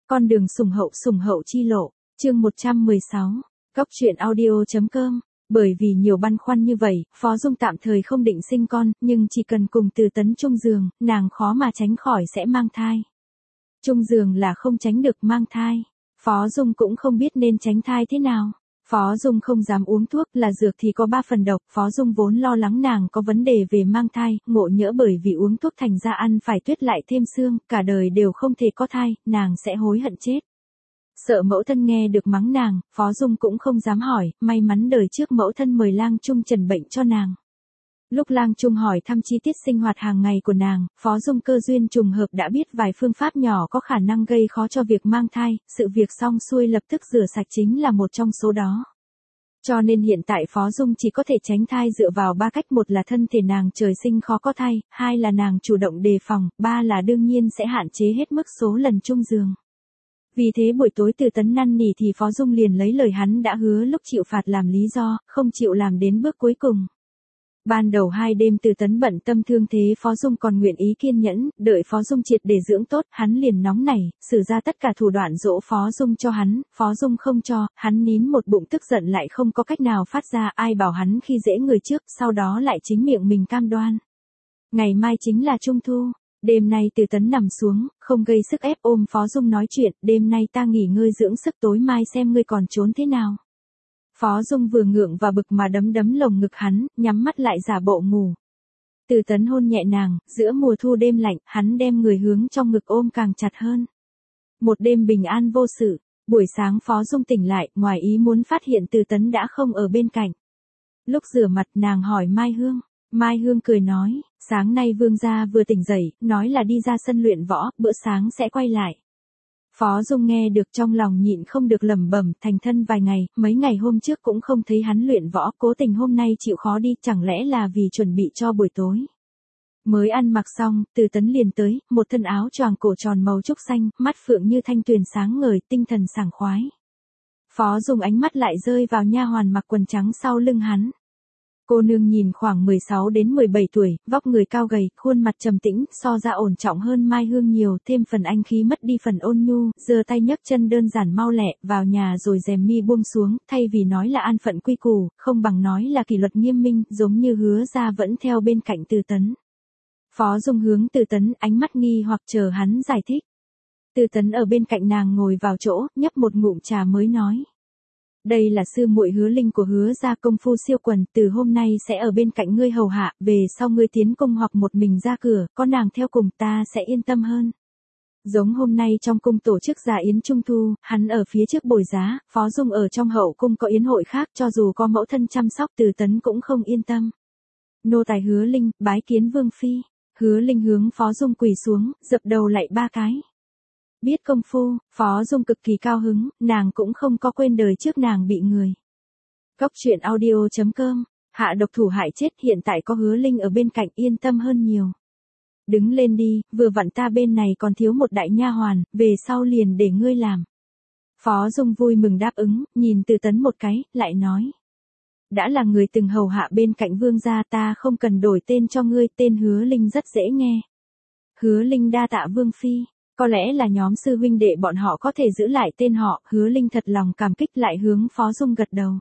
Con đường sủng hậu chi lộ, chương 116, Góc truyện audio.com. Bởi vì nhiều băn khoăn như vậy, Phó Dung tạm thời không định sinh con, nhưng chỉ cần cùng Từ Tấn chung giường, nàng khó mà tránh khỏi sẽ mang thai. Chung giường là không tránh được mang thai. Phó Dung cũng không biết nên tránh thai thế nào. Phó Dung không dám uống thuốc, là dược thì có 3 phần độc. Phó Dung vốn lo lắng nàng có vấn đề về mang thai, ngộ nhỡ bởi vì uống thuốc thành ra ăn phải tuyết lại thêm xương, cả đời đều không thể có thai, nàng sẽ hối hận chết. Sợ mẫu thân nghe được mắng nàng, Phó Dung cũng không dám hỏi, may mắn đời trước mẫu thân mời Lang Trung trần bệnh cho nàng. Lúc Lang Trung hỏi thăm chi tiết sinh hoạt hàng ngày của nàng, Phó Dung cơ duyên trùng hợp đã biết vài phương pháp nhỏ có khả năng gây khó cho việc mang thai, sự việc xong xuôi lập tức rửa sạch chính là một trong số đó. Cho nên hiện tại Phó Dung chỉ có thể tránh thai dựa vào 3 cách, một là thân thể nàng trời sinh khó có thai, 2 là nàng chủ động đề phòng, 3 là đương nhiên sẽ hạn chế hết mức số lần chung giường. Vì thế buổi tối Từ Tấn năn nỉ thì Phó Dung liền lấy lời hắn đã hứa lúc chịu phạt làm lý do, không chịu làm đến bước cuối cùng. Ban đầu 2 đêm Từ Tấn bận tâm thương thế Phó Dung còn nguyện ý kiên nhẫn, đợi Phó Dung triệt để dưỡng tốt, hắn liền nóng nảy, sử ra tất cả thủ đoạn dỗ Phó Dung cho hắn, Phó Dung không cho, hắn nín một bụng tức giận lại không có cách nào phát ra, ai bảo hắn khi dễ người trước, sau đó lại chính miệng mình cam đoan. Ngày mai chính là Trung Thu. Đêm nay Từ Tấn nằm xuống, không gây sức ép ôm Phó Dung nói chuyện, đêm nay ta nghỉ ngơi dưỡng sức tối mai xem ngươi còn trốn thế nào. Phó Dung vừa ngượng và bực mà đấm lồng ngực hắn, nhắm mắt lại giả bộ ngủ. Từ Tấn hôn nhẹ nàng, giữa mùa thu đêm lạnh, hắn đem người hướng trong ngực ôm càng chặt hơn. Một đêm bình an vô sự, buổi sáng Phó Dung tỉnh lại, ngoài ý muốn phát hiện Từ Tấn đã không ở bên cạnh. Lúc rửa mặt nàng hỏi Mai Hương. Mai Hương cười nói, sáng nay Vương gia vừa tỉnh dậy, nói là đi ra sân luyện võ, bữa sáng sẽ quay lại. Phó Dung nghe được trong lòng nhịn không được lẩm bẩm, thành thân vài ngày, mấy ngày hôm trước cũng không thấy hắn luyện võ, cố tình hôm nay chịu khó đi, chẳng lẽ là vì chuẩn bị cho buổi tối. Mới ăn mặc xong, Từ Tấn liền tới, một thân áo choàng cổ tròn màu trúc xanh, mắt phượng như thanh tuyền sáng ngời, tinh thần sảng khoái. Phó Dung ánh mắt lại rơi vào nha hoàn mặc quần trắng sau lưng hắn. Cô nương nhìn khoảng 16 đến 17 tuổi, vóc người cao gầy, khuôn mặt trầm tĩnh, so ra ổn trọng hơn Mai Hương nhiều, thêm phần anh khí mất đi phần ôn nhu, giơ tay nhấc chân đơn giản mau lẹ, vào nhà rồi rèm mi buông xuống, thay vì nói là an phận quy củ, không bằng nói là kỷ luật nghiêm minh, giống như Hứa ra vẫn theo bên cạnh Từ Tấn. Phó Dung hướng Từ Tấn, ánh mắt nghi hoặc chờ hắn giải thích. Từ Tấn ở bên cạnh nàng ngồi vào chỗ, nhấp một ngụm trà mới nói. Đây là sư muội Hứa Linh của Hứa gia, công phu siêu quần, từ hôm nay sẽ ở bên cạnh ngươi hầu hạ, về sau ngươi tiến cung hoặc một mình ra cửa, có nàng theo cùng ta sẽ yên tâm hơn. Giống hôm nay trong cung tổ chức gia yến Trung Thu, hắn ở phía trước bồi giá, Phó Dung ở trong hậu cung có yến hội khác, cho dù có mẫu thân chăm sóc Từ Tấn cũng không yên tâm. Nô tài Hứa Linh, bái kiến Vương phi. Hứa Linh hướng Phó Dung quỳ xuống, dập đầu lạy 3 cái. Biết công phu, Phó Dung cực kỳ cao hứng, nàng cũng không có quên đời trước nàng bị người. Góc truyện audio.com, hạ độc thủ hại chết, hiện tại có Hứa Linh ở bên cạnh yên tâm hơn nhiều. Đứng lên đi, vừa vặn ta bên này còn thiếu một đại nha hoàn, về sau liền để ngươi làm. Phó Dung vui mừng đáp ứng, nhìn Từ Tấn một cái, lại nói. Đã là người từng hầu hạ bên cạnh Vương gia, ta không cần đổi tên cho ngươi, tên Hứa Linh rất dễ nghe. Hứa Linh đa tạ Vương phi. Có lẽ là nhóm sư huynh đệ bọn họ có thể giữ lại tên họ, Hứa Linh thật lòng cảm kích lại hướng Phó Dung gật đầu.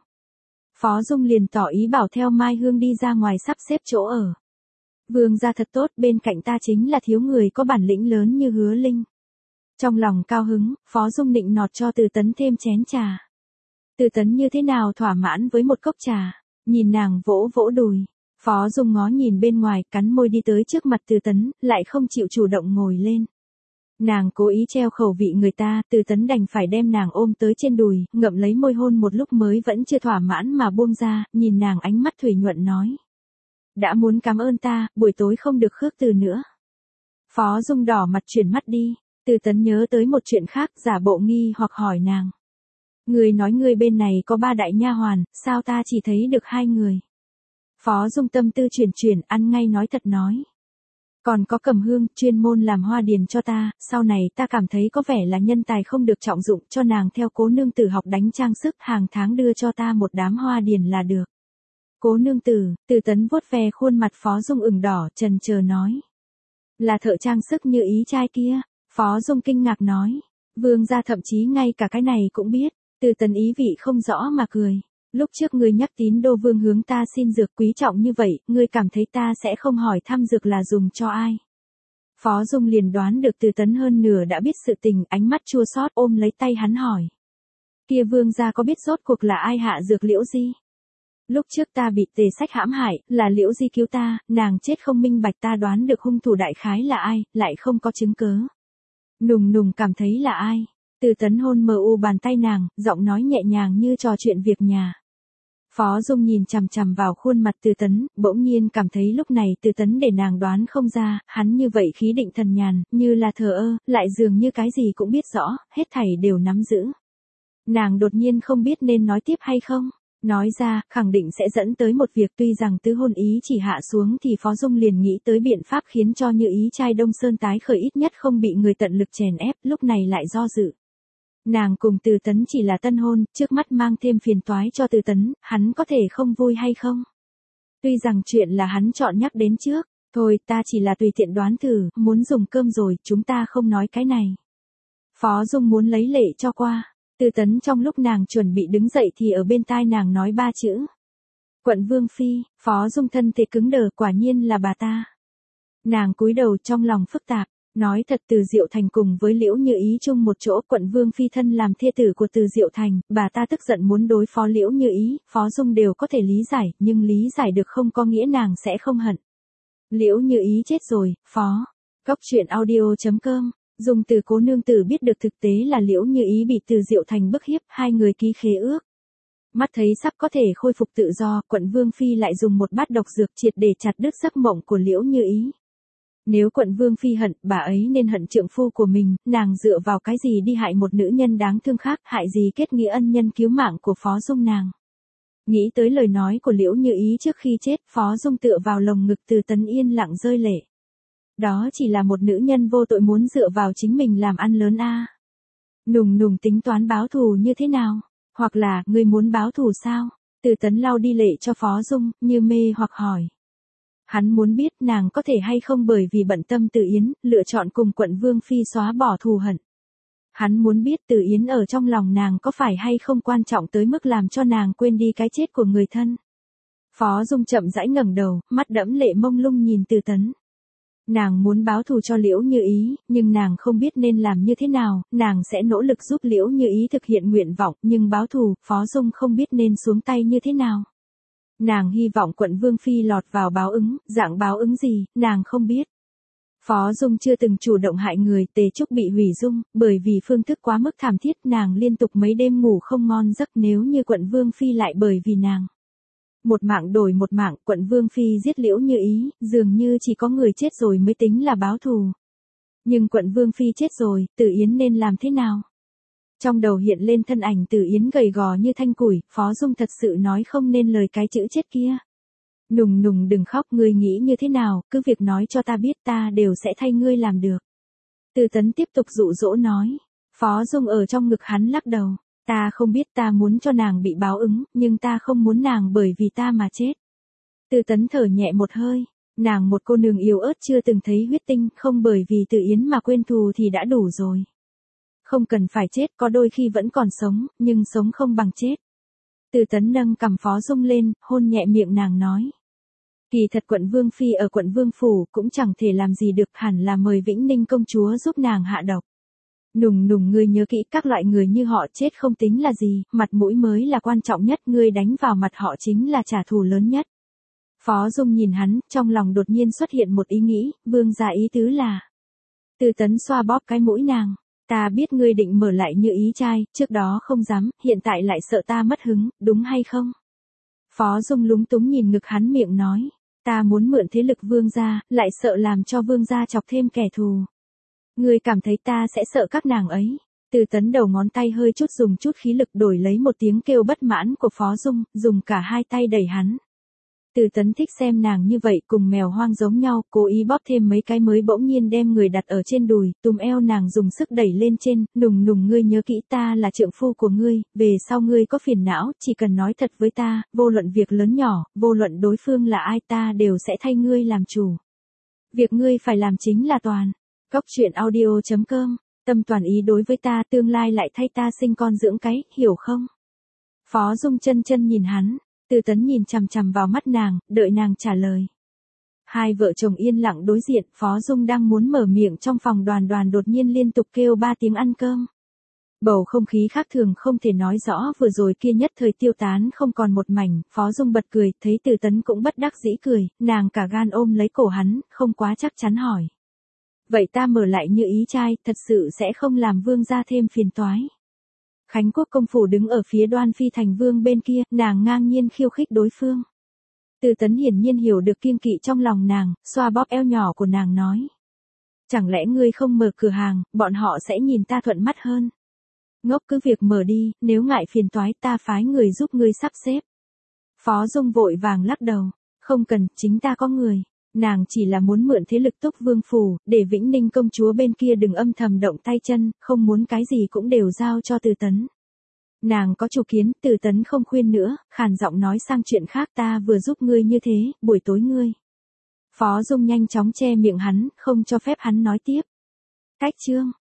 Phó Dung liền tỏ ý bảo theo Mai Hương đi ra ngoài sắp xếp chỗ ở. Vương gia thật tốt, bên cạnh ta chính là thiếu người có bản lĩnh lớn như Hứa Linh. Trong lòng cao hứng, Phó Dung định nọt cho Từ Tấn thêm chén trà. Từ Tấn như thế nào thỏa mãn với một cốc trà, nhìn nàng vỗ vỗ đùi. Phó Dung ngó nhìn bên ngoài, cắn môi đi tới trước mặt Từ Tấn, lại không chịu chủ động ngồi lên. Nàng cố ý treo khẩu vị người ta, Từ Tấn đành phải đem nàng ôm tới trên đùi, ngậm lấy môi hôn một lúc mới vẫn chưa thỏa mãn mà buông ra, nhìn nàng ánh mắt thủy nhuận nói. Đã muốn cảm ơn ta, buổi tối không được khước từ nữa. Phó Dung đỏ mặt chuyển mắt đi, Từ Tấn nhớ tới một chuyện khác, giả bộ nghi hoặc hỏi nàng. Người nói người bên này có 3 đại nha hoàn, sao ta chỉ thấy được 2 người. Phó Dung tâm tư chuyển, ăn ngay nói thật nói. Còn có Cẩm Hương, chuyên môn làm hoa điền cho ta, sau này ta cảm thấy có vẻ là nhân tài không được trọng dụng, cho nàng theo Cố nương tử học đánh trang sức, hàng tháng đưa cho ta một đám hoa điền là được. Cố nương tử, Từ Tấn vuốt ve khuôn mặt Phó Dung ửng đỏ, chần chờ nói. Là thợ trang sức như ý trai kia. Phó Dung kinh ngạc nói. Vương gia thậm chí ngay cả cái này cũng biết. Từ Tấn ý vị không rõ mà cười. Lúc trước ngươi nhắc tín đô vương hướng ta xin dược quý trọng như vậy, ngươi cảm thấy ta sẽ không hỏi thăm dược là dùng cho ai. Phó Dung liền đoán được Từ Tấn hơn nửa đã biết sự tình, ánh mắt chua xót ôm lấy tay hắn hỏi. Kia vương gia có biết rốt cuộc là ai hạ dược Liễu Di? Lúc trước ta bị Tề Sách hãm hại, là Liễu Di cứu ta, nàng chết không minh bạch, ta đoán được hung thủ đại khái là ai, lại không có chứng cớ. Nùng nùng cảm thấy là ai? Từ Tấn hôn mờ u bàn tay nàng, giọng nói nhẹ nhàng như trò chuyện việc nhà. Phó Dung nhìn chằm chằm vào khuôn mặt Từ Tấn, bỗng nhiên cảm thấy lúc này Từ Tấn để nàng đoán không ra, hắn như vậy khí định thần nhàn, như là thờ ơ, lại dường như cái gì cũng biết rõ, hết thảy đều nắm giữ. Nàng đột nhiên không biết nên nói tiếp hay không. Nói ra, khẳng định sẽ dẫn tới một việc, tuy rằng tứ hôn ý chỉ hạ xuống thì Phó Dung liền nghĩ tới biện pháp khiến cho Như Ý trai Đông Sơn tái khởi, ít nhất không bị người tận lực chèn ép, lúc này lại do dự. Nàng cùng Từ Tấn chỉ là tân hôn, trước mắt mang thêm phiền toái cho Từ Tấn, hắn có thể không vui hay không? Tuy rằng chuyện là hắn chọn nhắc đến trước, thôi ta chỉ là tùy tiện đoán thử, muốn dùng cơm rồi, chúng ta không nói cái này. Phó Dung muốn lấy lệ cho qua. Từ Tấn trong lúc nàng chuẩn bị đứng dậy thì ở bên tai nàng nói 3 chữ. Quận Vương Phi. Phó Dung thân thể cứng đờ, quả nhiên là bà ta. Nàng cúi đầu trong lòng phức tạp, nói thật, Từ Diệu Thành cùng với Liễu Như Ý chung một chỗ, Quận Vương Phi thân làm thê tử của Từ Diệu Thành, bà ta tức giận muốn đối phó Liễu Như Ý, Phó Dung đều có thể lý giải, nhưng lý giải được không có nghĩa nàng sẽ không hận. Liễu Như Ý chết rồi, Phó. Cóc truyện audio.com. Dùng từ Cố nương tử biết được thực tế là Liễu Như Ý bị Từ Diệu Thành bức hiếp, hai người ký khế ước. Mắt thấy sắp có thể khôi phục tự do, Quận Vương Phi lại dùng một bát độc dược triệt để chặt đứt giấc mộng của Liễu Như Ý. Nếu Quận Vương Phi hận, bà ấy nên hận trượng phu của mình, nàng dựa vào cái gì đi hại một nữ nhân đáng thương khác, hại gì kết nghĩa ân nhân cứu mạng của Phó Dung nàng. Nghĩ tới lời nói của Liễu Như Ý trước khi chết, Phó Dung tựa vào lồng ngực Từ Tấn yên lặng rơi lệ. Đó chỉ là một nữ nhân vô tội muốn dựa vào chính mình làm ăn lớn a. Nùng nùng tính toán báo thù như thế nào? Hoặc là, ngươi muốn báo thù sao? Từ Tấn lau đi lệ cho Phó Dung, như mê hoặc hỏi. Hắn muốn biết nàng có thể hay không bởi vì bận tâm Từ Yến, lựa chọn cùng Quận Vương Phi xóa bỏ thù hận. Hắn muốn biết Từ Yến ở trong lòng nàng có phải hay không quan trọng tới mức làm cho nàng quên đi cái chết của người thân. Phó Dung chậm rãi ngẩng đầu, mắt đẫm lệ mông lung nhìn Từ Tấn. Nàng muốn báo thù cho Liễu Như Ý, nhưng nàng không biết nên làm như thế nào, nàng sẽ nỗ lực giúp Liễu Như Ý thực hiện nguyện vọng, nhưng báo thù, Phó Dung không biết nên xuống tay như thế nào. Nàng hy vọng Quận Vương Phi lọt vào báo ứng, dạng báo ứng gì, nàng không biết. Phó Dung chưa từng chủ động hại người, Tề Trúc bị hủy dung, bởi vì phương thức quá mức thảm thiết, nàng liên tục mấy đêm ngủ không ngon giấc, nếu như Quận Vương Phi lại bởi vì nàng. Một mạng đổi một mạng, Quận Vương Phi giết Liễu Như Ý, dường như chỉ có người chết rồi mới tính là báo thù. Nhưng Quận Vương Phi chết rồi, Từ Yến nên làm thế nào? Trong đầu hiện lên thân ảnh Từ Yến gầy gò như thanh củi, Phó Dung thật sự nói không nên lời cái chữ chết kia. Nùng nùng đừng khóc, ngươi nghĩ như thế nào, cứ việc nói cho ta biết, ta đều sẽ thay ngươi làm được. Từ Tấn tiếp tục dụ dỗ nói. Phó Dung ở trong ngực hắn lắc đầu. Ta không biết, ta muốn cho nàng bị báo ứng, nhưng ta không muốn nàng bởi vì ta mà chết. Từ Tấn thở nhẹ một hơi. Nàng một cô nương yếu ớt chưa từng thấy huyết tinh, không bởi vì Từ Yến mà quên thù thì đã đủ rồi. Không cần phải chết, có đôi khi vẫn còn sống, nhưng sống không bằng chết. Từ Tấn nâng cằm Phó Dung lên, hôn nhẹ miệng nàng nói. Kỳ thật Quận Vương Phi ở Quận Vương Phủ cũng chẳng thể làm gì được, hẳn là mời Vĩnh Ninh công chúa giúp nàng hạ độc. Nùng nùng, ngươi nhớ kỹ, các loại người như họ chết không tính là gì, mặt mũi mới là quan trọng nhất, ngươi đánh vào mặt họ chính là trả thù lớn nhất. Phó Dung nhìn hắn, trong lòng đột nhiên xuất hiện một ý nghĩ, vương gia ý tứ là. Từ Tấn xoa bóp cái mũi nàng. Ta biết ngươi định mở lại Như Ý trai, trước đó không dám, hiện tại lại sợ ta mất hứng, đúng hay không? Phó Dung lúng túng nhìn ngực hắn miệng nói. Ta muốn mượn thế lực vương gia, lại sợ làm cho vương gia chọc thêm kẻ thù. Ngươi cảm thấy ta sẽ sợ các nàng ấy. Từ Tấn đầu ngón tay hơi chút dùng chút khí lực đổi lấy một tiếng kêu bất mãn của Phó Dung, dùng cả hai tay đẩy hắn. Từ Tấn thích xem nàng như vậy, cùng mèo hoang giống nhau, cố ý bóp thêm mấy cái mới bỗng nhiên đem người đặt ở trên đùi, túm eo nàng dùng sức đẩy lên trên, nùng nùng, ngươi nhớ kỹ, ta là trượng phu của ngươi, về sau ngươi có phiền não, chỉ cần nói thật với ta, vô luận việc lớn nhỏ, vô luận đối phương là ai, ta đều sẽ thay ngươi làm chủ. Việc ngươi phải làm chính là toàn. Cóc truyện audio.com tâm toàn ý đối với ta, tương lai lại thay ta sinh con dưỡng cái, hiểu không? Phó Dung chân chân nhìn hắn, Từ Tấn nhìn chằm chằm vào mắt nàng, đợi nàng trả lời. Hai vợ chồng yên lặng đối diện, Phó Dung đang muốn mở miệng trong phòng Đoàn Đoàn đột nhiên liên tục kêu 3 tiếng ăn cơm. Bầu không khí khác thường không thể nói rõ, vừa rồi kia nhất thời tiêu tán không còn một mảnh, Phó Dung bật cười, thấy Từ Tấn cũng bất đắc dĩ cười, nàng cả gan ôm lấy cổ hắn, không quá chắc chắn hỏi. Vậy ta mở lại như ý trai, thật sự sẽ không làm vương gia thêm phiền toái. Khánh Quốc công phủ đứng ở phía Đoan Phi thành vương bên kia, nàng ngang nhiên khiêu khích đối phương. Từ Tấn hiển nhiên hiểu được kiêng kỵ trong lòng nàng, xoa bóp eo nhỏ của nàng nói. Chẳng lẽ ngươi không mở cửa hàng, bọn họ sẽ nhìn ta thuận mắt hơn. Ngốc cứ việc mở đi, nếu ngại phiền toái ta phái người giúp ngươi sắp xếp. Phó Dung vội vàng lắc đầu, không cần, chính ta có người. Nàng chỉ là muốn mượn thế lực Túc Vương phủ, để Vĩnh Ninh công chúa bên kia đừng âm thầm động tay chân, không muốn cái gì cũng đều giao cho Từ Tấn. Nàng có chủ kiến, Từ Tấn không khuyên nữa, khàn giọng nói sang chuyện khác, ta vừa giúp ngươi như thế, buổi tối ngươi. Phó Dung nhanh chóng che miệng hắn, không cho phép hắn nói tiếp. Cách chương.